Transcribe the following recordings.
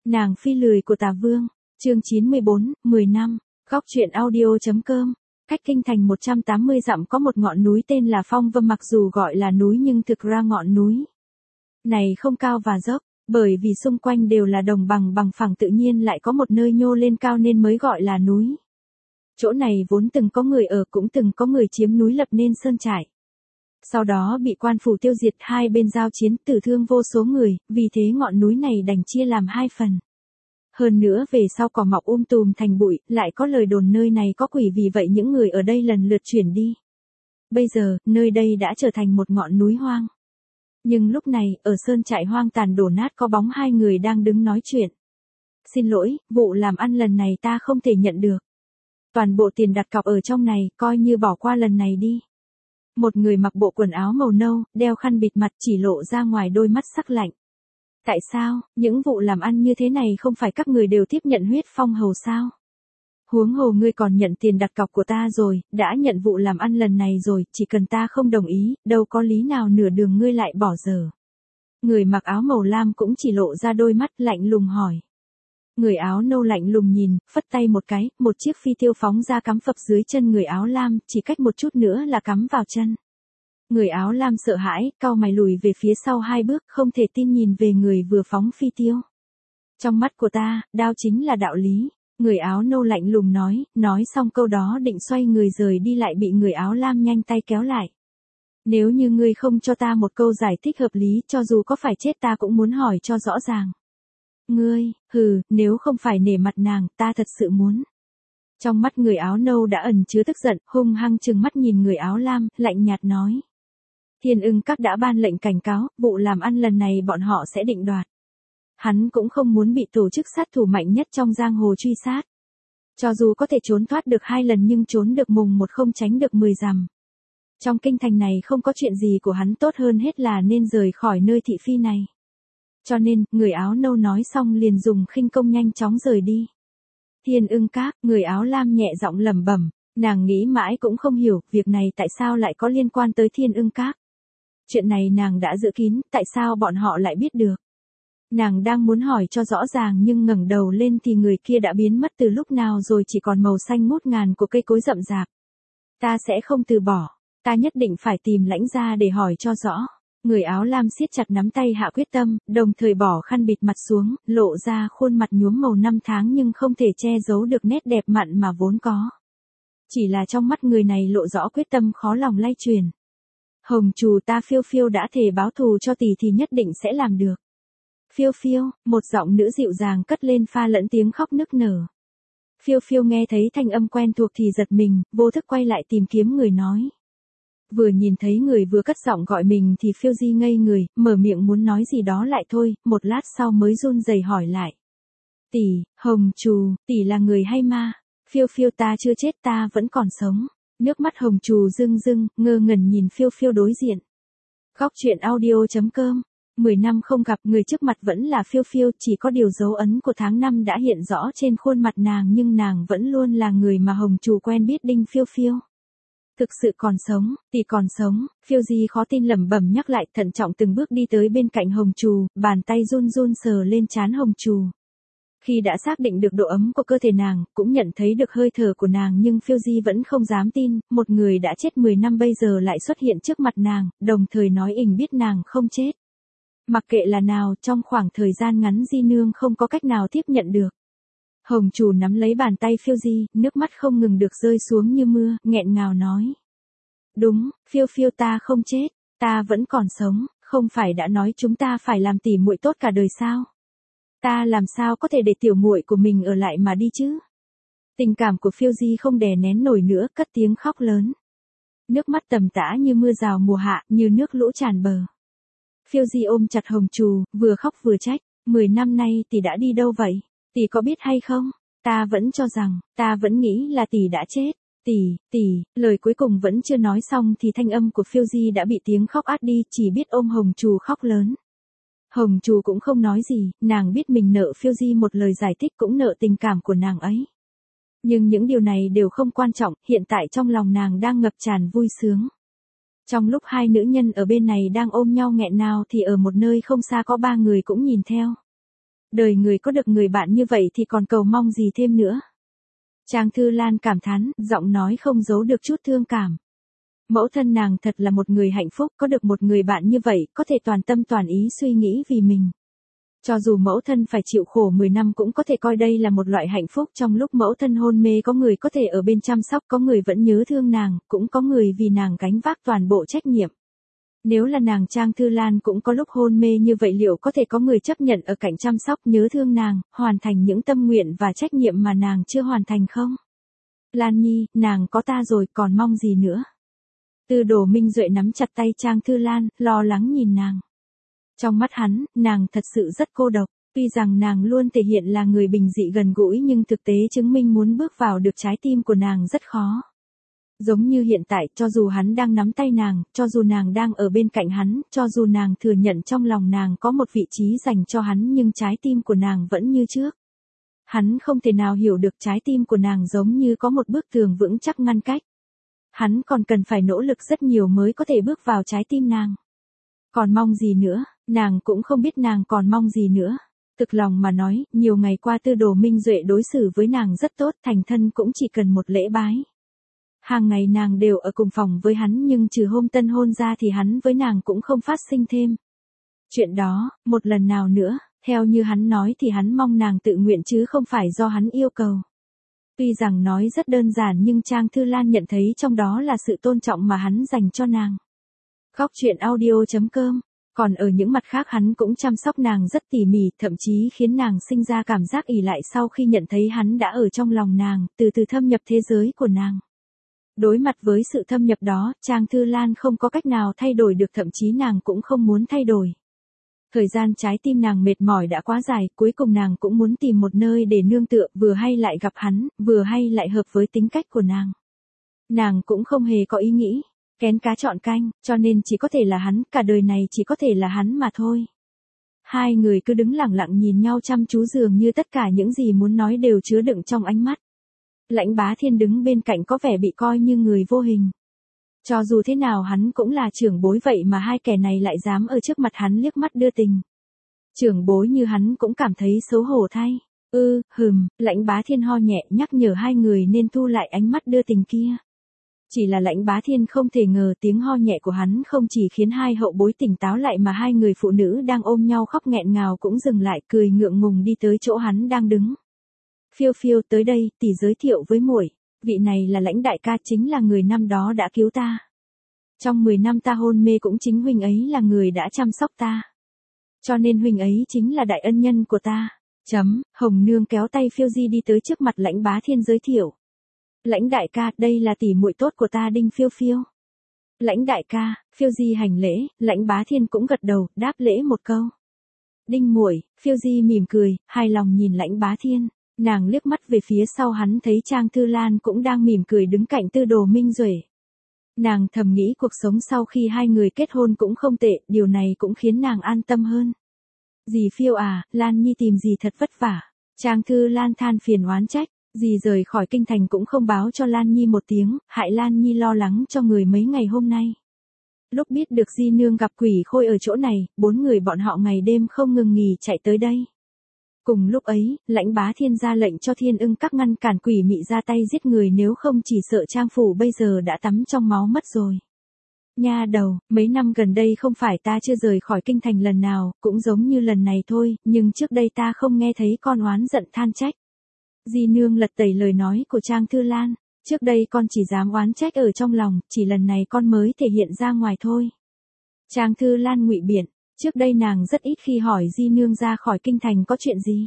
Nàng phi lười của Tà Vương, chương 94, 10 năm, góc truyện audio.com. Cách kinh thành 180 dặm có một ngọn núi tên là Phong Vân, mặc dù gọi là núi nhưng thực ra ngọn núi này không cao và dốc, bởi vì xung quanh đều là đồng bằng phẳng, tự nhiên lại có một nơi nhô lên cao nên mới gọi là núi. Chỗ này vốn từng có người ở, cũng từng có người chiếm núi lập nên sơn trại. Sau đó bị quan phủ tiêu diệt, hai bên giao chiến, tử thương vô số người, vì thế ngọn núi này đành chia làm hai phần. Hơn nữa về sau cỏ mọc tùm thành bụi, lại có lời đồn nơi này có quỷ, vì vậy những người ở đây lần lượt chuyển đi. Bây giờ, nơi đây đã trở thành một ngọn núi hoang. Nhưng lúc này, ở sơn trại hoang tàn đổ nát có bóng hai người đang đứng nói chuyện. Xin lỗi, vụ làm ăn lần này ta không thể nhận được. Toàn bộ tiền đặt cọc ở trong này, coi như bỏ qua lần này đi. Một người mặc bộ quần áo màu nâu, đeo khăn bịt mặt, chỉ lộ ra ngoài đôi mắt sắc lạnh. Tại sao, những vụ làm ăn như thế này không phải các người đều tiếp nhận huyết phong hầu sao? Huống hồ ngươi còn nhận tiền đặt cọc của ta rồi, đã nhận vụ làm ăn lần này rồi, chỉ cần ta không đồng ý, đâu có lý nào nửa đường ngươi lại bỏ dở. Người mặc áo màu lam cũng chỉ lộ ra đôi mắt lạnh lùng hỏi. Người áo nâu lạnh lùng nhìn, phất tay một cái, một chiếc phi tiêu phóng ra cắm phập dưới chân người áo lam, chỉ cách một chút nữa là cắm vào chân. Người áo lam sợ hãi, cau mày lùi về phía sau hai bước, không thể tin nhìn về người vừa phóng phi tiêu. Trong mắt của ta, đao chính là đạo lý. Người áo nâu lạnh lùng nói xong câu đó định xoay người rời đi lại bị người áo lam nhanh tay kéo lại. Nếu như ngươi không cho ta một câu giải thích hợp lý, cho dù có phải chết ta cũng muốn hỏi cho rõ ràng. Ngươi, nếu không phải nể mặt nàng, ta thật sự muốn. Trong mắt người áo nâu đã ẩn chứa tức giận, hung hăng trừng mắt nhìn người áo lam, lạnh nhạt nói. Thiên Ưng Các đã ban lệnh cảnh cáo, vụ làm ăn lần này bọn họ sẽ định đoạt. Hắn cũng không muốn bị tổ chức sát thủ mạnh nhất trong giang hồ truy sát. Cho dù có thể trốn thoát được 2 lần nhưng trốn được mùng 1 không tránh được 10 dặm. Trong kinh thành này không có chuyện gì của hắn tốt hơn hết là nên rời khỏi nơi thị phi này. Cho nên, người áo nâu nói xong liền dùng khinh công nhanh chóng rời đi. Thiên Ưng Các, người áo lam nhẹ giọng lẩm bẩm, nàng nghĩ mãi cũng không hiểu, việc này tại sao lại có liên quan tới Thiên Ưng Các. Chuyện này nàng đã dự kín, tại sao bọn họ lại biết được? Nàng đang muốn hỏi cho rõ ràng nhưng ngẩng đầu lên thì người kia đã biến mất từ lúc nào rồi, chỉ còn màu xanh ngút ngàn của cây cối rậm rạp. Ta sẽ không từ bỏ, ta nhất định phải tìm Lãnh gia để hỏi cho rõ. Người áo lam siết chặt nắm tay hạ quyết tâm, đồng thời bỏ khăn bịt mặt xuống, lộ ra khuôn mặt nhuốm màu năm tháng nhưng không thể che giấu được nét đẹp mặn mà vốn có. Chỉ là trong mắt người này lộ rõ quyết tâm khó lòng lay truyền. Hồng Trù, ta Phiêu Phiêu đã thề báo thù cho tỷ thì nhất định sẽ làm được. Phiêu Phiêu, một giọng nữ dịu dàng cất lên pha lẫn tiếng khóc nức nở. Phiêu Phiêu nghe thấy thanh âm quen thuộc thì giật mình, vô thức quay lại tìm kiếm người nói. Vừa nhìn thấy người vừa cất giọng gọi mình thì Phiêu Di ngây người, mở miệng muốn nói gì đó lại thôi, một lát sau mới run rẩy hỏi lại. Tỷ, Hồng Trù, tỷ là người hay ma? Phiêu Phiêu, ta chưa chết, ta vẫn còn sống. Nước mắt Hồng Trù rưng rưng, ngơ ngẩn nhìn Phiêu Phiêu đối diện. Góc truyện audio.com. 10 năm không gặp, người trước mặt vẫn là Phiêu Phiêu, chỉ có điều dấu ấn của tháng năm đã hiện rõ trên khuôn mặt nàng, nhưng nàng vẫn luôn là người mà Hồng Trù quen biết. Đinh Phiêu Phiêu thực sự còn sống, tỷ còn sống. Phiêu Di khó tin lẩm bẩm nhắc lại, thận trọng từng bước đi tới bên cạnh Hồng Trù, bàn tay run run sờ lên trán Hồng Trù. Khi đã xác định được độ ấm của cơ thể nàng, cũng nhận thấy được hơi thở của nàng, nhưng Phiêu Di vẫn không dám tin, một người đã chết 10 năm bây giờ lại xuất hiện trước mặt nàng, đồng thời nói ình biết nàng không chết. Mặc kệ là nào, trong khoảng thời gian ngắn Di nương không có cách nào tiếp nhận được. Hồng Trù nắm lấy bàn tay Phiêu Di, nước mắt không ngừng được rơi xuống như mưa, nghẹn ngào nói. Đúng, Phiêu Phiêu, ta không chết, ta vẫn còn sống, không phải đã nói chúng ta phải làm tỉ muội tốt cả đời sao? Ta làm sao có thể để tiểu muội của mình ở lại mà đi chứ? Tình cảm của Phiêu Di không đè nén nổi nữa, cất tiếng khóc lớn. Nước mắt tầm tã như mưa rào mùa hạ, như nước lũ tràn bờ. Phiêu Di ôm chặt Hồng Trù, vừa khóc vừa trách. 10 năm nay tỷ đã đi đâu vậy? Tỷ có biết hay không? Ta vẫn cho rằng, ta vẫn nghĩ là tỷ đã chết. Tỷ, lời cuối cùng vẫn chưa nói xong thì thanh âm của Phiêu Di đã bị tiếng khóc át đi, chỉ biết ôm Hồng Trù khóc lớn. Hồng Trù cũng không nói gì, nàng biết mình nợ Phiêu Di một lời giải thích, cũng nợ tình cảm của nàng ấy. Nhưng những điều này đều không quan trọng, hiện tại trong lòng nàng đang ngập tràn vui sướng. Trong lúc hai nữ nhân ở bên này đang ôm nhau nghẹn ngào thì ở một nơi không xa có 3 người cũng nhìn theo. Đời người có được người bạn như vậy thì còn cầu mong gì thêm nữa. Trang Thư Lan cảm thán, giọng nói không giấu được chút thương cảm. Mẫu thân nàng thật là một người hạnh phúc, có được một người bạn như vậy, có thể toàn tâm toàn ý suy nghĩ vì mình. Cho dù mẫu thân phải chịu khổ 10 năm cũng có thể coi đây là một loại hạnh phúc, trong lúc mẫu thân hôn mê có người có thể ở bên chăm sóc, có người vẫn nhớ thương nàng, cũng có người vì nàng gánh vác toàn bộ trách nhiệm. Nếu là nàng Trang Thư Lan cũng có lúc hôn mê như vậy, liệu có thể có người chấp nhận ở cạnh chăm sóc, nhớ thương nàng, hoàn thành những tâm nguyện và trách nhiệm mà nàng chưa hoàn thành không? Lan Nhi, nàng có ta rồi, còn mong gì nữa? Tư Đồ Minh Duệ nắm chặt tay Trang Thư Lan, lo lắng nhìn nàng. Trong mắt hắn, nàng thật sự rất cô độc, tuy rằng nàng luôn thể hiện là người bình dị gần gũi nhưng thực tế chứng minh muốn bước vào được trái tim của nàng rất khó. Giống như hiện tại, cho dù hắn đang nắm tay nàng, cho dù nàng đang ở bên cạnh hắn, cho dù nàng thừa nhận trong lòng nàng có một vị trí dành cho hắn, nhưng trái tim của nàng vẫn như trước. Hắn không thể nào hiểu được trái tim của nàng giống như có một bức tường vững chắc ngăn cách. Hắn còn cần phải nỗ lực rất nhiều mới có thể bước vào trái tim nàng. Còn mong gì nữa, nàng cũng không biết nàng còn mong gì nữa. Thực lòng mà nói, nhiều ngày qua Tư Đồ Minh Duệ đối xử với nàng rất tốt, thành thân cũng chỉ cần một lễ bái. Hàng ngày nàng đều ở cùng phòng với hắn, nhưng trừ hôm tân hôn ra thì hắn với nàng cũng không phát sinh thêm chuyện đó, một lần nào nữa, theo như hắn nói thì hắn mong nàng tự nguyện chứ không phải do hắn yêu cầu. Tuy rằng nói rất đơn giản nhưng Trang Thư Lan nhận thấy trong đó là sự tôn trọng mà hắn dành cho nàng. Góc truyện audio.com. Còn ở những mặt khác hắn cũng chăm sóc nàng rất tỉ mỉ, thậm chí khiến nàng sinh ra cảm giác ỷ lại sau khi nhận thấy hắn đã ở trong lòng nàng, từ từ thâm nhập thế giới của nàng. Đối mặt với sự thâm nhập đó, Trang Thư Lan không có cách nào thay đổi được, thậm chí nàng cũng không muốn thay đổi. Thời gian trái tim nàng mệt mỏi đã quá dài, cuối cùng nàng cũng muốn tìm một nơi để nương tựa, vừa hay lại gặp hắn, vừa hay lại hợp với tính cách của nàng. Nàng cũng không hề có ý nghĩ kén cá chọn canh, cho nên chỉ có thể là hắn, cả đời này chỉ có thể là hắn mà thôi. Hai người cứ đứng lặng lặng nhìn nhau chăm chú, dường như tất cả những gì muốn nói đều chứa đựng trong ánh mắt. Lãnh Bá Thiên đứng bên cạnh có vẻ bị coi như người vô hình. Cho dù thế nào hắn cũng là trưởng bối, vậy mà hai kẻ này lại dám ở trước mặt hắn liếc mắt đưa tình. Trưởng bối như hắn cũng cảm thấy xấu hổ thay. Lãnh Bá Thiên ho nhẹ nhắc nhở hai người nên thu lại ánh mắt đưa tình kia. Chỉ là Lãnh Bá Thiên không thể ngờ tiếng ho nhẹ của hắn không chỉ khiến hai hậu bối tỉnh táo lại mà hai người phụ nữ đang ôm nhau khóc nghẹn ngào cũng dừng lại, cười ngượng ngùng đi tới chỗ hắn đang đứng. Phiêu Phiêu, tới đây, tỷ giới thiệu với muội, vị này là Lãnh đại ca, chính là người năm đó đã cứu ta. Trong 10 năm ta hôn mê cũng chính huynh ấy là người đã chăm sóc ta. Cho nên huynh ấy chính là đại ân nhân của ta. Hồng Nương kéo tay Phiêu Di đi tới trước mặt Lãnh Bá Thiên giới thiệu. Lãnh đại ca, đây là tỷ muội tốt của ta Đinh Phiêu Phiêu. Lãnh đại ca, Phiêu Di hành lễ, Lãnh Bá Thiên cũng gật đầu, đáp lễ một câu. Đinh muội, Phiêu Di mỉm cười, hài lòng nhìn Lãnh Bá Thiên. Nàng liếc mắt về phía sau hắn thấy Trang Thư Lan cũng đang mỉm cười đứng cạnh Tư Đồ Minh Duệ. Nàng thầm nghĩ cuộc sống sau khi hai người kết hôn cũng không tệ, điều này cũng khiến nàng an tâm hơn. Dì Phiêu à, Lan Nhi tìm dì thật vất vả. Trang Thư Lan than phiền oán trách, dì rời khỏi kinh thành cũng không báo cho Lan Nhi một tiếng, hại Lan Nhi lo lắng cho người mấy ngày hôm nay. Lúc biết được Di Nương gặp quỷ khôi ở chỗ này, 4 người bọn họ ngày đêm không ngừng nghỉ chạy tới đây. Cùng lúc ấy, Lãnh Bá Thiên ra lệnh cho Thiên Ưng Các ngăn cản quỷ mị ra tay giết người, nếu không chỉ sợ Trang phủ bây giờ đã tắm trong máu mất rồi. Nha đầu, mấy năm gần đây không phải ta chưa rời khỏi kinh thành lần nào, cũng giống như lần này thôi, nhưng trước đây ta không nghe thấy con oán giận than trách. Di Nương lật tẩy lời nói của Trang Thư Lan, trước đây con chỉ dám oán trách ở trong lòng, chỉ lần này con mới thể hiện ra ngoài thôi. Trang Thư Lan ngụy biện. Trước đây nàng rất ít khi hỏi Di Nương ra khỏi kinh thành có chuyện gì.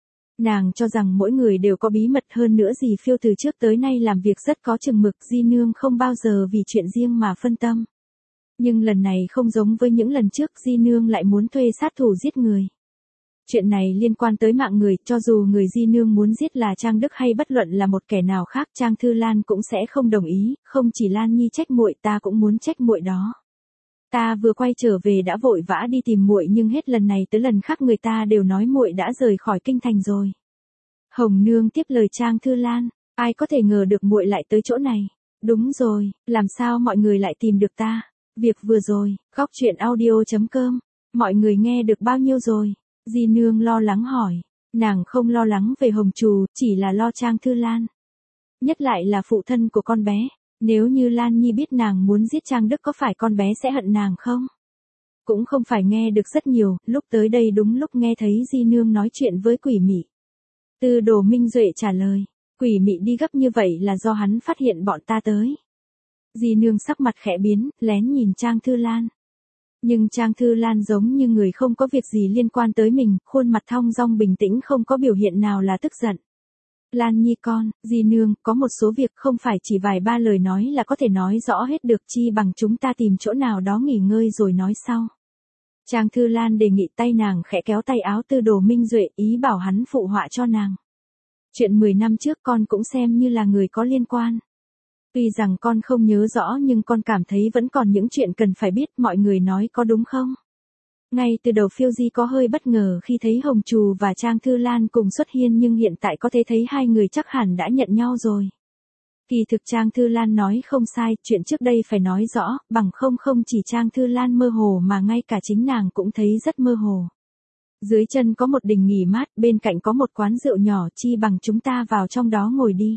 Nàng cho rằng mỗi người đều có bí mật, hơn nữa dì Phiêu từ trước tới nay làm việc rất có chừng mực, Di Nương không bao giờ vì chuyện riêng mà phân tâm. Nhưng lần này không giống với những lần trước, Di Nương lại muốn thuê sát thủ giết người. Chuyện này liên quan tới mạng người, cho dù người Di Nương muốn giết là Trang Đức hay bất luận là một kẻ nào khác, Trang Thư Lan cũng sẽ không đồng ý, không chỉ Lan Nhi trách muội, ta cũng muốn trách muội đó. Ta vừa quay trở về đã vội vã đi tìm muội, nhưng hết lần này tới lần khác người ta đều nói muội đã rời khỏi kinh thành rồi. Hồng Nương tiếp lời Trang Thư Lan, ai có thể ngờ được muội lại tới chỗ này. Đúng rồi, làm sao mọi người lại tìm được ta? Việc vừa rồi, góc truyện audio.com, mọi người nghe được bao nhiêu rồi? Di nương lo lắng hỏi. Nàng không lo lắng về Hồng Trù, chỉ là lo Trang Thư Lan. Nhất lại là phụ thân của con bé. Nếu như Lan Nhi biết nàng muốn giết Trang Đức có phải con bé sẽ hận nàng không? Cũng không phải nghe được rất nhiều, lúc tới đây đúng lúc nghe thấy Di nương nói chuyện với Quỷ Mị. Tư Đồ Minh Duệ trả lời, Quỷ Mị đi gấp như vậy là do hắn phát hiện bọn ta tới. Di nương sắc mặt khẽ biến, lén nhìn Trang Thư Lan. Nhưng Trang Thư Lan giống như người không có việc gì liên quan tới mình, khuôn mặt thong dong bình tĩnh không có biểu hiện nào là tức giận. Lan Nhi con, Di nương, có một số việc không phải chỉ vài ba lời nói là có thể nói rõ hết được, chi bằng chúng ta tìm chỗ nào đó nghỉ ngơi rồi nói sau. Trang Thư Lan đề nghị, tay nàng khẽ kéo tay áo Tư Đồ Minh Duệ, ý bảo hắn phụ họa cho nàng. Chuyện 10 năm trước con cũng xem như là người có liên quan. Tuy rằng con không nhớ rõ nhưng con cảm thấy vẫn còn những chuyện cần phải biết, mọi người nói có đúng không? Ngay từ đầu Phiêu Di có hơi bất ngờ khi thấy Hồng Trù và Trang Thư Lan cùng xuất hiện, nhưng hiện tại có thể thấy hai người chắc hẳn đã nhận nhau rồi. Kỳ thực Trang Thư Lan nói không sai, chuyện trước đây phải nói rõ, bằng không chỉ Trang Thư Lan mơ hồ mà ngay cả chính nàng cũng thấy rất mơ hồ. Dưới chân có một đình nghỉ mát, bên cạnh có một quán rượu nhỏ, chi bằng chúng ta vào trong đó ngồi đi.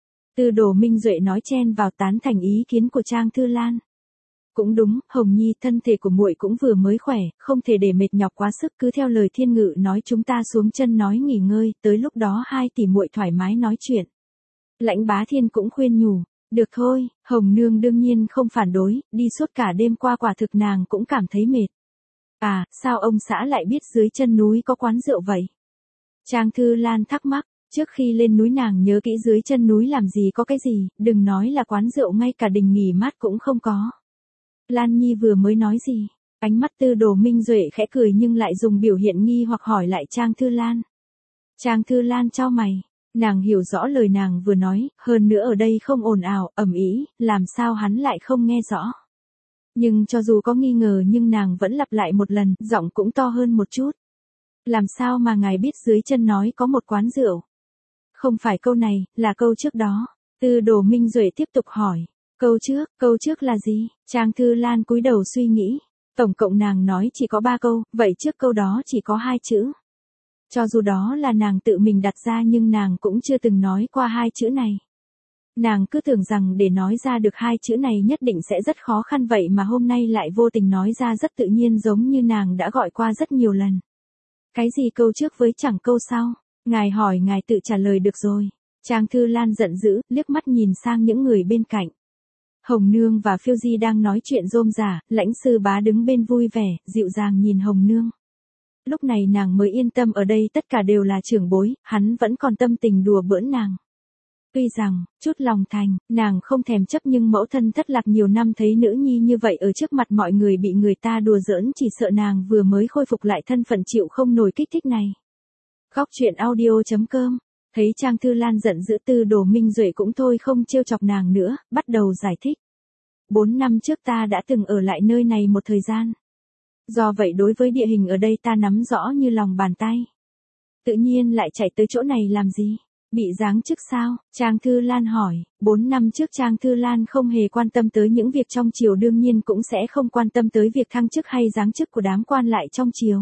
Tư Đồ Minh Duệ nói chen vào, tán thành ý kiến của Trang Thư Lan. Cũng đúng, Hồng Nhi, thân thể của muội cũng vừa mới khỏe, không thể để mệt nhọc quá sức, cứ theo lời Thiên Ngự nói chúng ta xuống chân nói nghỉ ngơi, tới lúc đó hai tỷ muội thoải mái nói chuyện. Lãnh Bá Thiên cũng khuyên nhủ, được thôi, Hồng Nương đương nhiên không phản đối, đi suốt cả đêm qua quả thực nàng cũng cảm thấy mệt. À, sao ông xã lại biết dưới chân núi có quán rượu vậy? Trang Thư Lan thắc mắc, trước khi lên núi nàng nhớ kỹ dưới chân núi làm gì có cái gì, đừng nói là quán rượu, ngay cả đình nghỉ mát cũng không có. Lan Nhi vừa mới nói gì? Ánh mắt Tư Đồ Minh Duệ khẽ cười nhưng lại dùng biểu hiện nghi hoặc hỏi lại Trang Thư Lan. Trang Thư Lan chau mày, nàng hiểu rõ lời nàng vừa nói, hơn nữa ở đây không ồn ào, ầm ĩ, làm sao hắn lại không nghe rõ. Nhưng cho dù có nghi ngờ nhưng nàng vẫn lặp lại một lần, giọng cũng to hơn một chút. Làm sao mà ngài biết dưới chân nói có một quán rượu? Không phải câu này, là câu trước đó. Tư Đồ Minh Duệ tiếp tục hỏi. Câu trước là gì? Trang Thư Lan cúi đầu suy nghĩ. Tổng cộng nàng nói chỉ có 3 câu, vậy trước câu đó chỉ có 2 chữ. Cho dù đó là nàng tự mình đặt ra nhưng nàng cũng chưa từng nói qua 2 chữ này. Nàng cứ tưởng rằng để nói ra được 2 chữ này nhất định sẽ rất khó khăn, vậy mà hôm nay lại vô tình nói ra rất tự nhiên, giống như nàng đã gọi qua rất nhiều lần. Cái gì câu trước với chẳng câu sau? Ngài hỏi ngài tự trả lời được rồi. Trang Thư Lan giận dữ, liếc mắt nhìn sang những người bên cạnh. Hồng Nương và Phiêu Di đang nói chuyện rôm rả, Lãnh Sư Bá đứng bên vui vẻ, dịu dàng nhìn Hồng Nương. Lúc này nàng mới yên tâm, ở đây tất cả đều là trưởng bối, hắn vẫn còn tâm tình đùa bỡn nàng. Tuy rằng, chút lòng thành, nàng không thèm chấp, nhưng mẫu thân thất lạc nhiều năm thấy nữ nhi như vậy ở trước mặt mọi người bị người ta đùa giỡn, chỉ sợ nàng vừa mới khôi phục lại thân phận chịu không nổi kích thích này. Góc truyện audio.com. Thấy Trang Thư Lan giận dữ, Tư Đồ Minh Duệ cũng thôi không trêu chọc nàng nữa, bắt đầu giải thích. 4 năm trước ta đã từng ở lại nơi này một thời gian. Do vậy đối với địa hình ở đây ta nắm rõ như lòng bàn tay. Tự nhiên lại chạy tới chỗ này làm gì? Bị giáng chức sao? Trang Thư Lan hỏi. 4 năm trước Trang Thư Lan không hề quan tâm tới những việc trong triều, đương nhiên cũng sẽ không quan tâm tới việc thăng chức hay giáng chức của đám quan lại trong triều.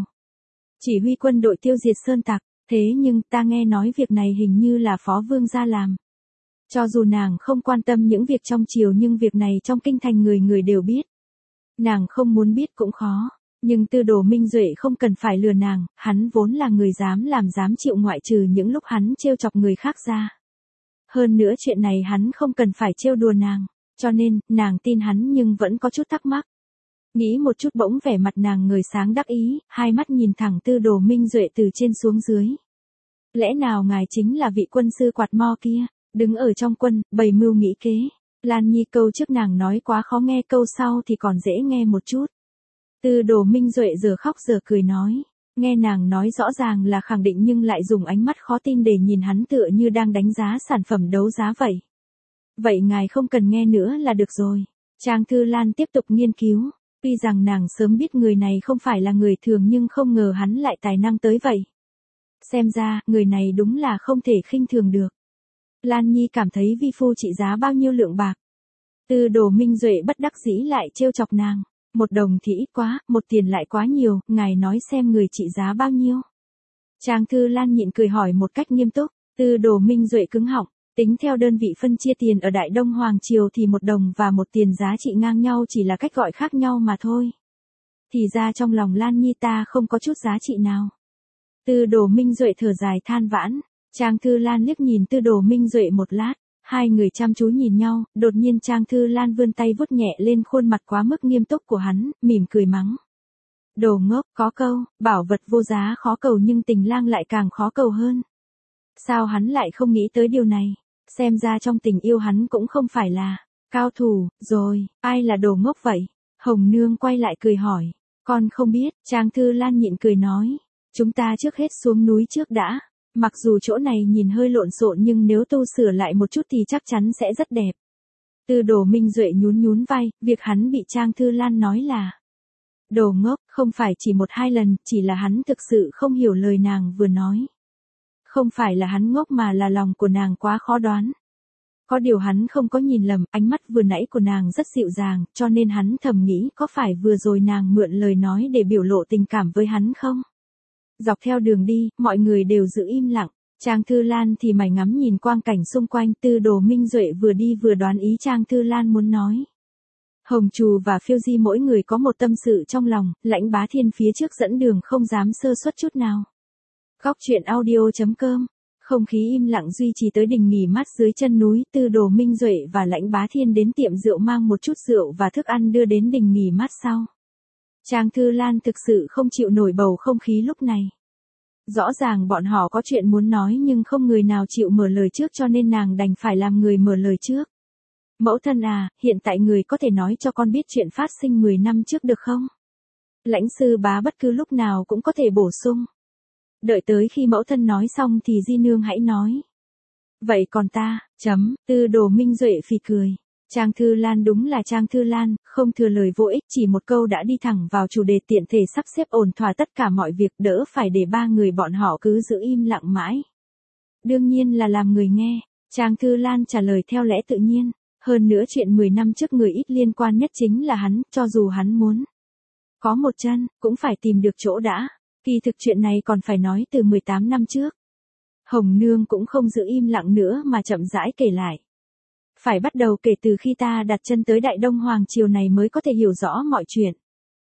Chỉ huy quân đội tiêu diệt sơn tặc. Thế nhưng ta nghe nói việc này hình như là Phó Vương gia làm. Cho dù nàng không quan tâm những việc trong triều nhưng việc này trong kinh thành người người đều biết. Nàng không muốn biết cũng khó. Nhưng Tư Đồ Minh Duệ không cần phải lừa nàng, hắn vốn là người dám làm dám chịu, ngoại trừ những lúc hắn trêu chọc người khác ra. Hơn nữa chuyện này hắn không cần phải trêu đùa nàng, cho nên, nàng tin hắn nhưng vẫn có chút thắc mắc. Nghĩ một chút bỗng vẻ mặt nàng ngời sáng đắc ý, hai mắt nhìn thẳng Tư Đồ Minh Duệ từ trên xuống dưới. Lẽ nào ngài chính là vị quân sư quạt mo kia, đứng ở trong quân, bày mưu nghĩ kế? Lan Nhi, câu trước nàng nói quá khó nghe, câu sau thì còn dễ nghe một chút. Tư Đồ Minh Duệ giờ khóc giờ cười nói. Nghe nàng nói rõ ràng là khẳng định nhưng lại dùng ánh mắt khó tin để nhìn hắn, tựa như đang đánh giá sản phẩm đấu giá vậy. Vậy ngài không cần nghe nữa là được rồi. Trang Thư Lan tiếp tục nghiên cứu. Tuy rằng nàng sớm biết người này không phải là người thường nhưng không ngờ hắn lại tài năng tới vậy. Xem ra, người này đúng là không thể khinh thường được. Lan Nhi cảm thấy vi phu trị giá bao nhiêu lượng bạc? Tư Đồ Minh Duệ bất đắc dĩ lại trêu chọc nàng. 1 đồng thì ít quá, 1 tiền lại quá nhiều, ngài nói xem người trị giá bao nhiêu? Trang Thư Lan nhịn cười hỏi một cách nghiêm túc. Tư Đồ Minh Duệ cứng họng, tính theo đơn vị phân chia tiền ở Đại Đông Hoàng Triều thì 1 đồng và 1 tiền giá trị ngang nhau, chỉ là cách gọi khác nhau mà thôi. Thì ra trong lòng Lan Nhi ta không có chút giá trị nào. Tư Đồ Minh Duệ thở dài than vãn. Trang Thư Lan liếc nhìn Tư Đồ Minh Duệ một lát, hai người chăm chú nhìn nhau, đột nhiên Trang Thư Lan vươn tay vuốt nhẹ lên khuôn mặt quá mức nghiêm túc của hắn, mỉm cười mắng. Đồ ngốc, có câu, bảo vật vô giá khó cầu nhưng tình lang lại càng khó cầu hơn. Sao hắn lại không nghĩ tới điều này? Xem ra trong tình yêu hắn cũng không phải là cao thủ, rồi, ai là đồ ngốc vậy? Hồng Nương quay lại cười hỏi. Con không biết, Trang Thư Lan nhịn cười nói. Chúng ta trước hết xuống núi trước đã. Mặc dù chỗ này nhìn hơi lộn xộn nhưng nếu tu sửa lại một chút thì chắc chắn sẽ rất đẹp. Tư Đồ Minh Duệ nhún nhún vai, việc hắn bị Trang Thư Lan nói là đồ ngốc, không phải chỉ 1-2 lần, chỉ là hắn thực sự không hiểu lời nàng vừa nói. Không phải là hắn ngốc mà là lòng của nàng quá khó đoán. Có điều hắn không có nhìn lầm, ánh mắt vừa nãy của nàng rất dịu dàng, cho nên hắn thầm nghĩ có phải vừa rồi nàng mượn lời nói để biểu lộ tình cảm với hắn không? Dọc theo đường đi, mọi người đều giữ im lặng. Trang Thư Lan thì mải ngắm nhìn quang cảnh xung quanh. Tư Đồ Minh Duệ vừa đi vừa đoán ý Trang Thư Lan muốn nói. Hồng Trù và Phiêu Di mỗi người có một tâm sự trong lòng, Lãnh Bá Thiên phía trước dẫn đường không dám sơ suất chút nào. Góc truyện audio.com. Không khí im lặng duy trì tới đình nghỉ mát dưới chân núi. Tư Đồ Minh Duệ và Lãnh Bá Thiên đến tiệm rượu mang một chút rượu và thức ăn đưa đến đình nghỉ mát sau. Trang Thư Lan thực sự không chịu nổi bầu không khí lúc này. Rõ ràng bọn họ có chuyện muốn nói nhưng không người nào chịu mở lời trước cho nên nàng đành phải làm người mở lời trước. Mẫu thân à, hiện tại người có thể nói cho con biết chuyện phát sinh 10 năm trước được không? Lãnh sư bá bất cứ lúc nào cũng có thể bổ sung. Đợi tới khi mẫu thân nói xong thì Di Nương hãy nói. Vậy còn ta, Tư Đồ Minh Duệ phì cười. Trang Thư Lan đúng là Trang Thư Lan, không thừa lời vô ích, chỉ một câu đã đi thẳng vào chủ đề, tiện thể sắp xếp ổn thỏa tất cả mọi việc, đỡ phải để ba người bọn họ cứ giữ im lặng mãi. Đương nhiên là làm người nghe. Trang Thư Lan trả lời theo lẽ tự nhiên. Hơn nữa chuyện 10 năm trước người ít liên quan nhất chính là hắn, cho dù hắn muốn có một chân, cũng phải tìm được chỗ đã. Kỳ thực chuyện này còn phải nói từ 18 năm trước. Hồng Nương cũng không giữ im lặng nữa mà chậm rãi kể lại. Phải bắt đầu kể từ khi ta đặt chân tới Đại Đông Hoàng Triều này mới có thể hiểu rõ mọi chuyện.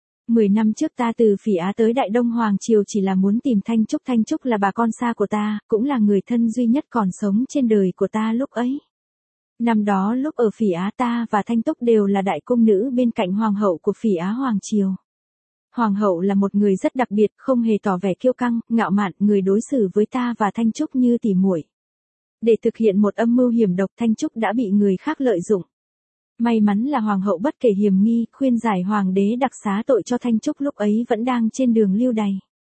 10 năm trước ta từ Phỉ Á tới Đại Đông Hoàng Triều chỉ là muốn tìm Thanh Trúc. Thanh Trúc là bà con xa của ta, cũng là người thân duy nhất còn sống trên đời của ta lúc ấy. Năm đó lúc ở Phỉ Á ta và Thanh Trúc đều là đại cung nữ bên cạnh Hoàng hậu của Phỉ Á Hoàng Triều. Hoàng hậu là một người rất đặc biệt, không hề tỏ vẻ kiêu căng, ngạo mạn, người đối xử với ta và Thanh Trúc như tỉ muội. Để thực hiện một âm mưu hiểm độc, Thanh Trúc đã bị người khác lợi dụng. May mắn là Hoàng hậu bất kể hiểm nghi, khuyên giải Hoàng đế đặc xá tội cho Thanh Trúc lúc ấy vẫn đang trên đường lưu đày.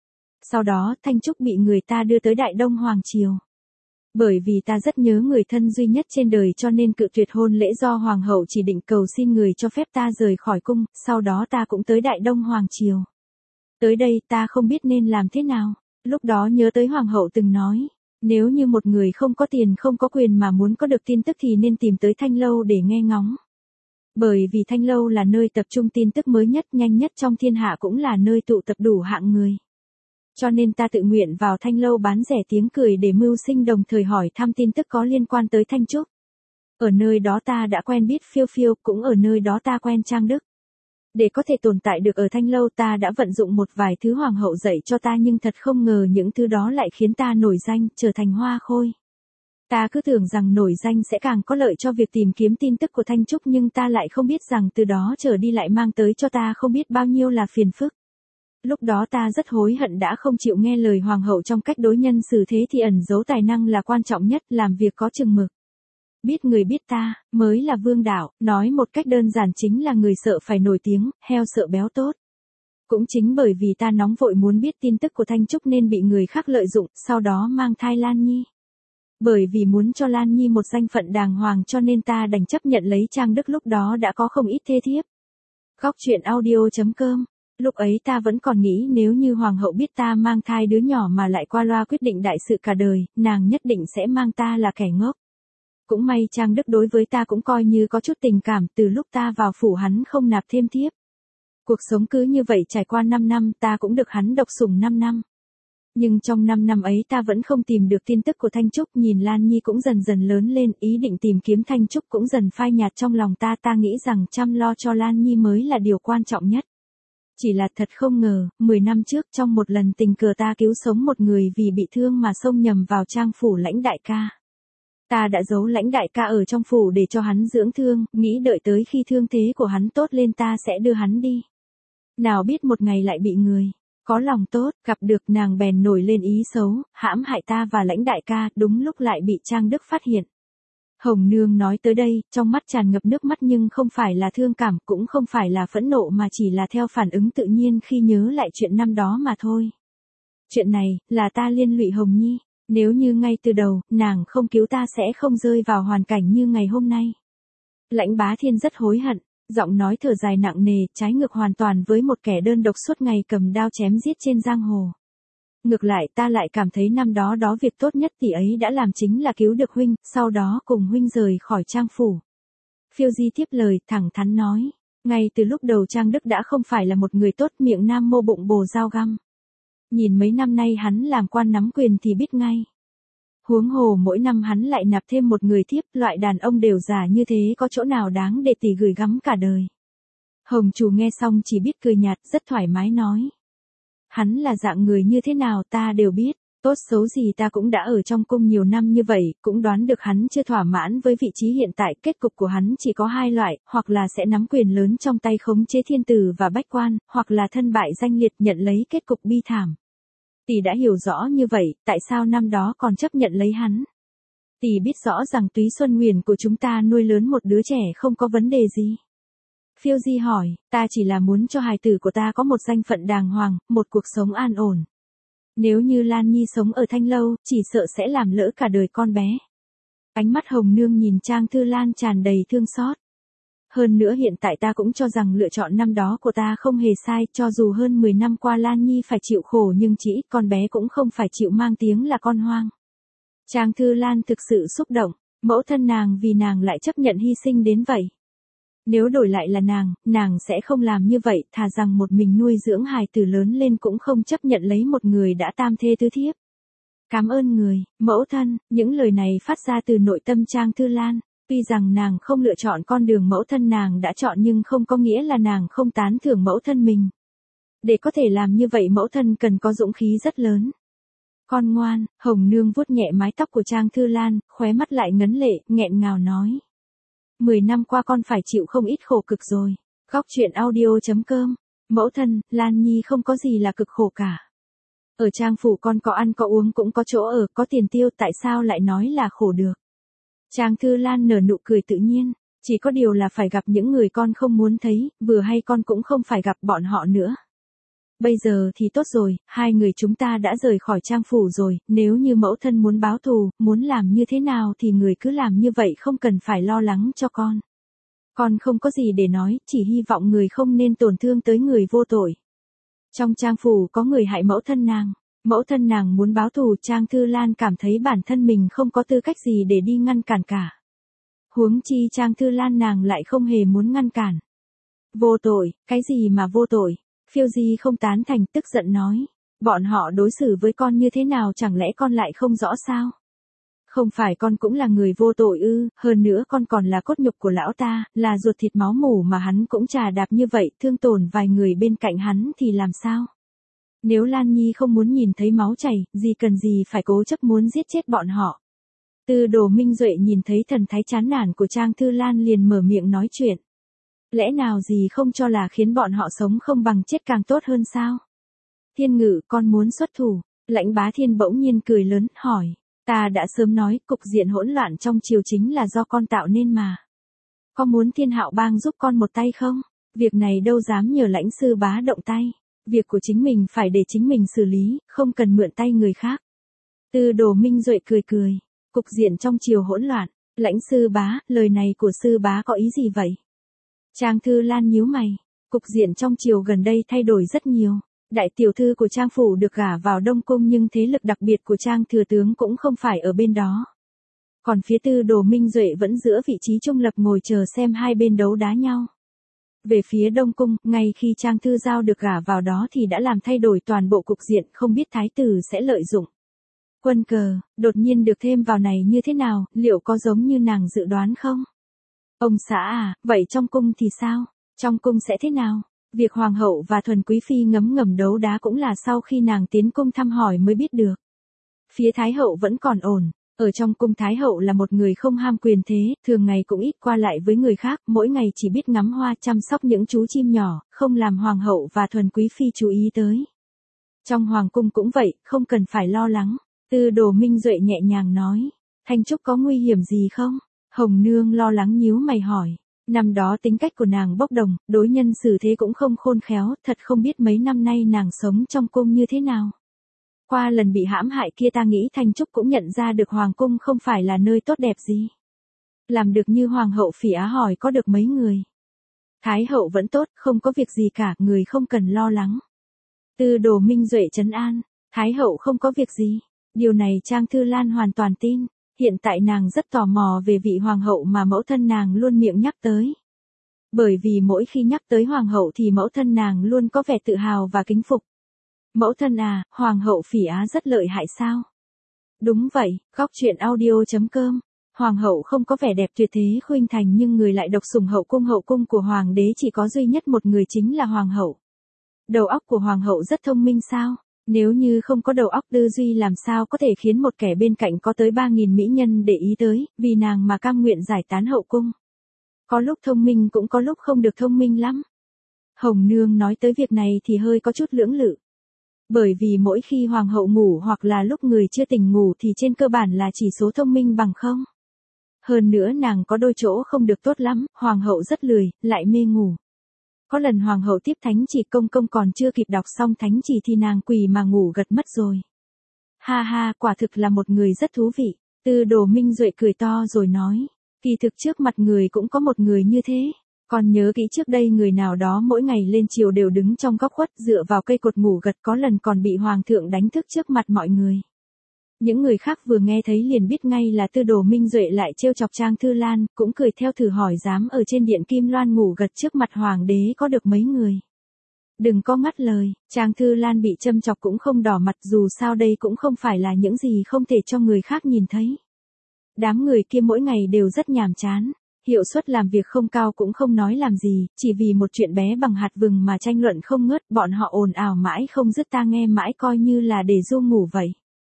Sau đó Thanh Trúc bị người ta đưa tới Đại Đông Hoàng Triều. Bởi vì ta rất nhớ người thân duy nhất trên đời cho nên cự tuyệt hôn lễ do Hoàng hậu chỉ định cầu xin người cho phép ta rời khỏi cung, sau đó ta cũng tới Đại Đông Hoàng Triều. Tới đây ta không biết nên làm thế nào, lúc đó nhớ tới Hoàng hậu từng nói, nếu như một người không có tiền không có quyền mà muốn có được tin tức thì nên tìm tới Thanh Lâu để nghe ngóng. Bởi vì Thanh Lâu là nơi tập trung tin tức mới nhất, nhanh nhất trong thiên hạ, cũng là nơi tụ tập đủ hạng người. Cho nên ta tự nguyện vào Thanh Lâu bán rẻ tiếng cười để mưu sinh, đồng thời hỏi thăm tin tức có liên quan tới Thanh Trúc. Ở nơi đó ta đã quen biết Phiêu Phiêu, cũng ở nơi đó ta quen Trang Đức. Để có thể tồn tại được ở Thanh Lâu ta đã vận dụng một vài thứ Hoàng hậu dạy cho ta, nhưng thật không ngờ những thứ đó lại khiến ta nổi danh, trở thành hoa khôi. Ta cứ tưởng rằng nổi danh sẽ càng có lợi cho việc tìm kiếm tin tức của Thanh Trúc, nhưng ta lại không biết rằng từ đó trở đi lại mang tới cho ta không biết bao nhiêu là phiền phức. Lúc đó ta rất hối hận đã không chịu nghe lời Hoàng hậu, trong cách đối nhân xử thế thì ẩn giấu tài năng là quan trọng nhất, làm việc có chừng mực. Biết người biết ta, mới là vương đạo, nói một cách đơn giản chính là người sợ phải nổi tiếng, heo sợ béo tốt. Cũng chính bởi vì ta nóng vội muốn biết tin tức của Thanh Trúc nên bị người khác lợi dụng, sau đó mang thai Lan Nhi. Bởi vì muốn cho Lan Nhi một danh phận đàng hoàng cho nên ta đành chấp nhận lấy Trang Đức, lúc đó đã có không ít thê thiếp. Góc truyện audio.com. Lúc ấy ta vẫn còn nghĩ nếu như Hoàng hậu biết ta mang thai đứa nhỏ mà lại qua loa quyết định đại sự cả đời, nàng nhất định sẽ mang ta là kẻ ngốc. Cũng may Trang Đức đối với ta cũng coi như có chút tình cảm, từ lúc ta vào phủ hắn không nạp thêm thiếp. Cuộc sống cứ như vậy trải qua 5 năm, ta cũng được hắn độc sủng 5 năm. Nhưng trong 5 năm ấy ta vẫn không tìm được tin tức của Thanh Trúc, nhìn Lan Nhi cũng dần dần lớn lên, ý định tìm kiếm Thanh Trúc cũng dần phai nhạt trong lòng ta nghĩ rằng chăm lo cho Lan Nhi mới là điều quan trọng nhất. Chỉ là thật không ngờ, 10 năm trước trong một lần tình cờ ta cứu sống một người vì bị thương mà xông nhầm vào trang phủ Lãnh đại ca. Ta đã giấu Lãnh đại ca ở trong phủ để cho hắn dưỡng thương, nghĩ đợi tới khi thương thế của hắn tốt lên ta sẽ đưa hắn đi. Nào biết một ngày lại bị người có lòng tốt gặp được, nàng bèn nổi lên ý xấu, hãm hại ta và Lãnh đại ca, đúng lúc lại bị Trang Đức phát hiện. Hồng Nương nói tới đây, trong mắt tràn ngập nước mắt nhưng không phải là thương cảm, cũng không phải là phẫn nộ mà chỉ là theo phản ứng tự nhiên khi nhớ lại chuyện năm đó mà thôi. Chuyện này, là ta liên lụy Hồng Nhi, nếu như ngay từ đầu, nàng không cứu ta sẽ không rơi vào hoàn cảnh như ngày hôm nay. Lãnh Bá Thiên rất hối hận, giọng nói thở dài nặng nề, trái ngược hoàn toàn với một kẻ đơn độc suốt ngày cầm đao chém giết trên giang hồ. Ngược lại ta lại cảm thấy năm đó việc tốt nhất tỷ ấy đã làm chính là cứu được huynh, sau đó cùng huynh rời khỏi trang phủ. Phiêu Di tiếp lời, thẳng thắn nói, ngay từ lúc đầu Trang Đức đã không phải là một người tốt, miệng nam mô bụng bồ dao găm. Nhìn mấy năm nay hắn làm quan nắm quyền thì biết ngay. Huống hồ mỗi năm hắn lại nạp thêm một người thiếp, loại đàn ông đều già như thế có chỗ nào đáng để tỷ gửi gắm cả đời. Hồng chủ nghe xong chỉ biết cười nhạt, rất thoải mái nói. Hắn là dạng người như thế nào ta đều biết, tốt xấu gì ta cũng đã ở trong cung nhiều năm như vậy, cũng đoán được hắn chưa thỏa mãn với vị trí hiện tại, kết cục của hắn chỉ có hai loại, hoặc là sẽ nắm quyền lớn trong tay khống chế thiên tử và bách quan, hoặc là thân bại danh liệt nhận lấy kết cục bi thảm. Tỷ đã hiểu rõ như vậy, tại sao năm đó còn chấp nhận lấy hắn? Tỷ biết rõ rằng Túy Xuân Nguyền của chúng ta nuôi lớn một đứa trẻ không có vấn đề gì. Phiêu Di hỏi, ta chỉ là muốn cho hài tử của ta có một danh phận đàng hoàng, một cuộc sống an ổn. Nếu như Lan Nhi sống ở Thanh Lâu, chỉ sợ sẽ làm lỡ cả đời con bé. Ánh mắt Hồng Nương nhìn Trang Thư Lan tràn đầy thương xót. Hơn nữa hiện tại ta cũng cho rằng lựa chọn năm đó của ta không hề sai, cho dù hơn 10 năm qua Lan Nhi phải chịu khổ nhưng chỉ ít con bé cũng không phải chịu mang tiếng là con hoang. Trang Thư Lan thực sự xúc động, mẫu thân nàng vì nàng lại chấp nhận hy sinh đến vậy. Nếu đổi lại là nàng sẽ không làm như vậy, thà rằng một mình nuôi dưỡng hài tử lớn lên cũng không chấp nhận lấy một người đã tam thê tứ thiếp. Cảm ơn người, mẫu thân, những lời này phát ra từ nội tâm Trang Thư Lan. Tuy rằng nàng không lựa chọn con đường mẫu thân nàng đã chọn nhưng không có nghĩa là nàng không tán thưởng mẫu thân mình. Để có thể làm như vậy mẫu thân cần có dũng khí rất lớn. Con ngoan, Hồng Nương vuốt nhẹ mái tóc của Trang Thư Lan, khóe mắt lại ngấn lệ, nghẹn ngào nói. 10 năm qua con phải chịu không ít khổ cực rồi. Góc truyện audio.com. Mẫu thân, Lan Nhi không có gì là cực khổ cả. Ở trang phủ con có ăn có uống cũng có chỗ ở, có tiền tiêu, tại sao lại nói là khổ được? Trang Thư Lan nở nụ cười tự nhiên, chỉ có điều là phải gặp những người con không muốn thấy, vừa hay con cũng không phải gặp bọn họ nữa. Bây giờ thì tốt rồi, hai người chúng ta đã rời khỏi trang phủ rồi, nếu như mẫu thân muốn báo thù, muốn làm như thế nào thì người cứ làm như vậy, không cần phải lo lắng cho con. Con không có gì để nói, chỉ hy vọng người không nên tổn thương tới người vô tội. Trong trang phủ có người hại mẫu thân nàng muốn báo thù, Trang Thư Lan cảm thấy bản thân mình không có tư cách gì để đi ngăn cản cả. Huống chi Trang Thư Lan nàng lại không hề muốn ngăn cản. Vô tội, cái gì mà vô tội? Phiêu Di không tán thành, tức giận nói. Bọn họ đối xử với con như thế nào chẳng lẽ con lại không rõ sao? Không phải con cũng là người vô tội ư, hơn nữa con còn là cốt nhục của lão ta, là ruột thịt máu mủ mà hắn cũng chà đạp như vậy, thương tổn vài người bên cạnh hắn thì làm sao? Nếu Lan Nhi không muốn nhìn thấy máu chảy, gì cần gì phải cố chấp muốn giết chết bọn họ. Tư Đồ Minh Duệ nhìn thấy thần thái chán nản của Trang Thư Lan liền mở miệng nói chuyện. Lẽ nào gì không cho là khiến bọn họ sống không bằng chết càng tốt hơn sao? Thiên Ngự, con muốn xuất thủ. Lãnh Bá Thiên bỗng nhiên cười lớn, hỏi. Ta đã sớm nói, cục diện hỗn loạn trong triều chính là do con tạo nên mà. Có muốn Thiên Hạo Bang giúp con một tay không? Việc này đâu dám nhờ Lãnh sư bá động tay. Việc của chính mình phải để chính mình xử lý, không cần mượn tay người khác. Tư Đồ Minh Duệ cười cười. Cục diện trong triều hỗn loạn. Lãnh sư bá, lời này của sư bá có ý gì vậy? Trang Thư Lan nhíu mày. Cục diện trong triều gần đây thay đổi rất nhiều. Đại tiểu thư của Trang phủ được gả vào Đông Cung nhưng thế lực đặc biệt của Trang thừa tướng cũng không phải ở bên đó. Còn phía Tư Đồ Minh Duệ vẫn giữa vị trí trung lập ngồi chờ xem hai bên đấu đá nhau. Về phía Đông Cung, ngay khi Trang Thư Giao được gả vào đó thì đã làm thay đổi toàn bộ cục diện, không biết thái tử sẽ lợi dụng quân cờ, đột nhiên được thêm vào này như thế nào, liệu có giống như nàng dự đoán không? Ông xã à, vậy trong cung thì sao? Trong cung sẽ thế nào? Việc hoàng hậu và thuần quý phi ngấm ngầm đấu đá cũng là sau khi nàng tiến cung thăm hỏi mới biết được. Phía thái hậu vẫn còn ổn. Ở trong cung thái hậu là một người không ham quyền thế, thường ngày cũng ít qua lại với người khác, mỗi ngày chỉ biết ngắm hoa chăm sóc những chú chim nhỏ, không làm hoàng hậu và thuần quý phi chú ý tới. Trong hoàng cung cũng vậy, không cần phải lo lắng. Tư Đồ Minh Duệ nhẹ nhàng nói. Thanh Trúc có nguy hiểm gì không? Hồng Nương lo lắng nhíu mày hỏi. Năm đó tính cách của nàng bốc đồng, đối nhân xử thế cũng không khôn khéo, thật không biết mấy năm nay nàng sống trong cung như thế nào. Qua lần bị hãm hại kia ta nghĩ Thanh Trúc cũng nhận ra được hoàng cung không phải là nơi tốt đẹp gì. Làm được như hoàng hậu Phỉ Á hỏi có được mấy người. Thái hậu vẫn tốt, không có việc gì cả, người không cần lo lắng. Tư Đồ Minh Duệ trấn an, Thái hậu không có việc gì. Điều này Trang Thư Lan hoàn toàn tin, hiện tại nàng rất tò mò về vị hoàng hậu mà mẫu thân nàng luôn miệng nhắc tới. Bởi vì mỗi khi nhắc tới hoàng hậu thì mẫu thân nàng luôn có vẻ tự hào và kính phục. Mẫu thân à, hoàng hậu Phỉ Á rất lợi hại sao? Đúng vậy, góc truyện audio.com. Hoàng hậu không có vẻ đẹp tuyệt thế khuynh thành nhưng người lại độc sủng hậu cung của hoàng đế chỉ có duy nhất một người chính là hoàng hậu. Đầu óc của hoàng hậu rất thông minh sao? Nếu như không có đầu óc tư duy làm sao có thể khiến một kẻ bên cạnh có tới 3.000 mỹ nhân để ý tới, vì nàng mà cam nguyện giải tán hậu cung. Có lúc thông minh cũng có lúc không được thông minh lắm. Hồng Nương nói tới việc này thì hơi có chút lưỡng lự. Bởi vì mỗi khi hoàng hậu ngủ hoặc là lúc người chưa tỉnh ngủ thì trên cơ bản là chỉ số thông minh bằng không. Hơn nữa nàng có đôi chỗ không được tốt lắm, hoàng hậu rất lười, lại mê ngủ. Có lần hoàng hậu tiếp thánh chỉ công còn chưa kịp đọc xong thánh chỉ thì nàng quỳ mà ngủ gật mất rồi. Ha ha, quả thực là một người rất thú vị. Tư Đồ Minh Duệ cười to rồi nói. Kỳ thực trước mặt người cũng có một người như thế. Còn nhớ kỹ trước đây người nào đó mỗi ngày lên chiều đều đứng trong góc khuất dựa vào cây cột ngủ gật, có lần còn bị hoàng thượng đánh thức trước mặt mọi người. Những người khác vừa nghe thấy liền biết ngay là Tư Đồ Minh Duệ lại trêu chọc Trang Thư Lan, cũng cười theo thử hỏi dám ở trên điện Kim Loan ngủ gật trước mặt hoàng đế có được mấy người. Đừng có ngắt lời, Trang Thư Lan bị châm chọc cũng không đỏ mặt, dù sao đây cũng không phải là những gì không thể cho người khác nhìn thấy. Đám người kia mỗi ngày đều rất nhàm chán, hiệu suất làm việc không cao cũng không nói làm gì, chỉ vì một chuyện bé bằng hạt vừng mà tranh luận không ngớt, bọn họ ồn ào mãi không dứt, ta nghe mãi coi như là để ru ngủ vậy.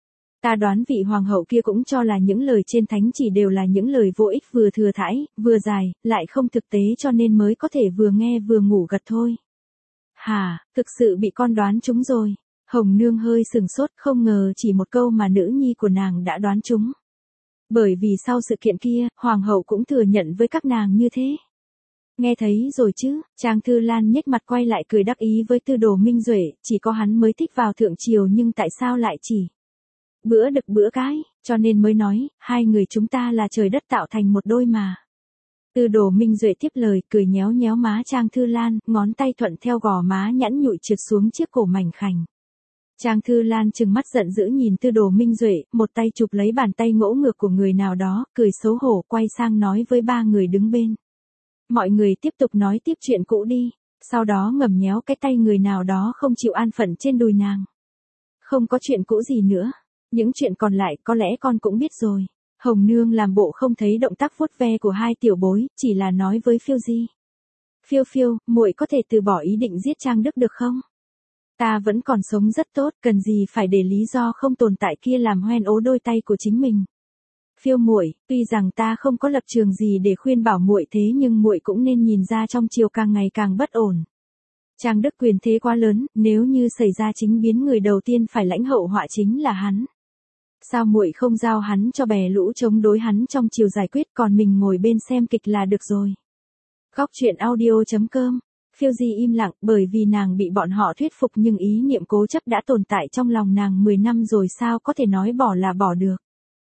Ta đoán vị hoàng hậu kia cũng cho là những lời trên thánh chỉ đều là những lời vô ích, vừa thừa thãi, vừa dài, lại không thực tế, cho nên mới có thể vừa nghe vừa ngủ gật thôi. Hả, thực sự bị con đoán trúng rồi. Hồng Nương hơi sừng sốt, không ngờ chỉ một câu mà nữ nhi của nàng đã đoán trúng. Bởi vì sau sự kiện kia, hoàng hậu cũng thừa nhận với các nàng như thế. Nghe thấy rồi chứ, Trang Thư Lan nhếch mặt quay lại cười đắc ý với Tư Đồ Minh Duệ, chỉ có hắn mới thích vào thượng triều nhưng tại sao lại chỉ bữa đực bữa cái, cho nên mới nói, hai người chúng ta là trời đất tạo thành một đôi mà. Tư Đồ Minh Duệ tiếp lời, cười nhéo nhéo má Trang Thư Lan, ngón tay thuận theo gò má nhẵn nhụi trượt xuống chiếc cổ mảnh khảnh. Trang Thư Lan trừng mắt giận dữ nhìn Tư Đồ Minh Duệ, một tay chụp lấy bàn tay ngỗ ngược của người nào đó, cười xấu hổ quay sang nói với ba người đứng bên. Mọi người tiếp tục nói tiếp chuyện cũ đi, sau đó ngầm nhéo cái tay người nào đó không chịu an phận trên đùi nàng. Không có chuyện cũ gì nữa, những chuyện còn lại có lẽ con cũng biết rồi. Hồng Nương làm bộ không thấy động tác vuốt ve của hai tiểu bối, chỉ là nói với Phiêu Di. Phiêu Phiêu, muội có thể từ bỏ ý định giết Trang Đức được không? Ta vẫn còn sống rất tốt, cần gì phải để lý do không tồn tại kia làm hoen ố đôi tay của chính mình. Phiêu muội, tuy rằng ta không có lập trường gì để khuyên bảo muội thế nhưng muội cũng nên nhìn ra trong triều càng ngày càng bất ổn. Trang Đức quyền thế quá lớn, nếu như xảy ra chính biến người đầu tiên phải lãnh hậu họa chính là hắn. Sao muội không giao hắn cho bè lũ chống đối hắn trong triều giải quyết, còn mình ngồi bên xem kịch là được rồi. Góc truyện audio.com. Phiêu Di im lặng, bởi vì nàng bị bọn họ thuyết phục nhưng ý niệm cố chấp đã tồn tại trong lòng nàng 10 năm rồi, sao có thể nói bỏ là bỏ được.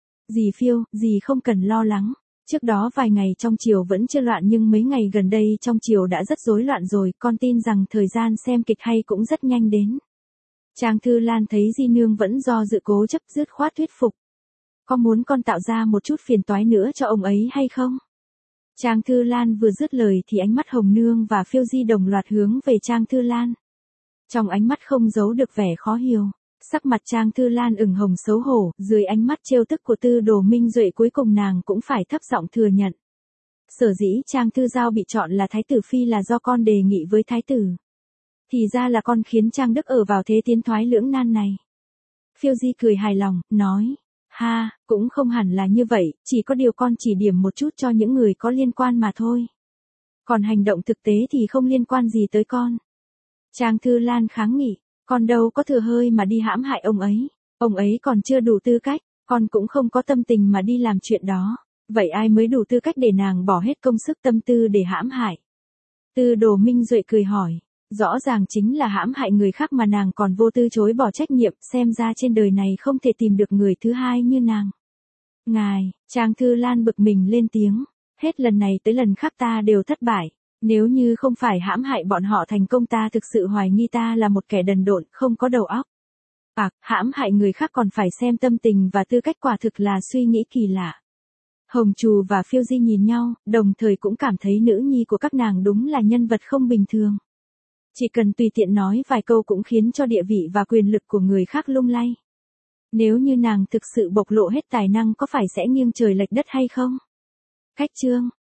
Dì Phiêu, dì không cần lo lắng. Trước đó vài ngày trong triều vẫn chưa loạn nhưng mấy ngày gần đây trong triều đã rất rối loạn rồi, con tin rằng thời gian xem kịch hay cũng rất nhanh đến. Trang Thư Lan thấy Di Nương vẫn do dự cố chấp dứt khoát thuyết phục. Có muốn con tạo ra một chút phiền toái nữa cho ông ấy hay không? Trang Thư Lan vừa dứt lời thì ánh mắt Hồng Nương và Phiêu Di đồng loạt hướng về Trang Thư Lan. Trong ánh mắt không giấu được vẻ khó hiểu. Sắc mặt Trang Thư Lan ửng hồng xấu hổ, dưới ánh mắt trêu tức của Tư Đồ Minh Duệ cuối cùng nàng cũng phải thấp giọng thừa nhận. Sở dĩ Trang Thư Giao bị chọn là Thái tử Phi là do con đề nghị với Thái tử. Thì ra là con khiến Trang Đức ở vào thế tiến thoái lưỡng nan này. Phiêu Di cười hài lòng, nói. Ha, cũng không hẳn là như vậy, chỉ có điều con chỉ điểm một chút cho những người có liên quan mà thôi. Còn hành động thực tế thì không liên quan gì tới con. Trang Thư Lan kháng nghị, con đâu có thừa hơi mà đi hãm hại ông ấy còn chưa đủ tư cách, con cũng không có tâm tình mà đi làm chuyện đó, vậy ai mới đủ tư cách để nàng bỏ hết công sức tâm tư để hãm hại? Tư Đồ Minh Duệ cười hỏi, rõ ràng chính là hãm hại người khác mà nàng còn vô tư chối bỏ trách nhiệm, xem ra trên đời này không thể tìm được người thứ hai như nàng. Ngài, Trang Thư Lan bực mình lên tiếng, hết lần này tới lần khác ta đều thất bại. Nếu như không phải hãm hại bọn họ thành công ta thực sự hoài nghi ta là một kẻ đần độn, không có đầu óc. Hãm hại người khác còn phải xem tâm tình và tư cách quả thực là suy nghĩ kỳ lạ. Hồng Trù và Phiêu Di nhìn nhau, đồng thời cũng cảm thấy nữ nhi của các nàng đúng là nhân vật không bình thường. Chỉ cần tùy tiện nói vài câu cũng khiến cho địa vị và quyền lực của người khác lung lay. Nếu như nàng thực sự bộc lộ hết tài năng có phải sẽ nghiêng trời lệch đất hay không? Cách chương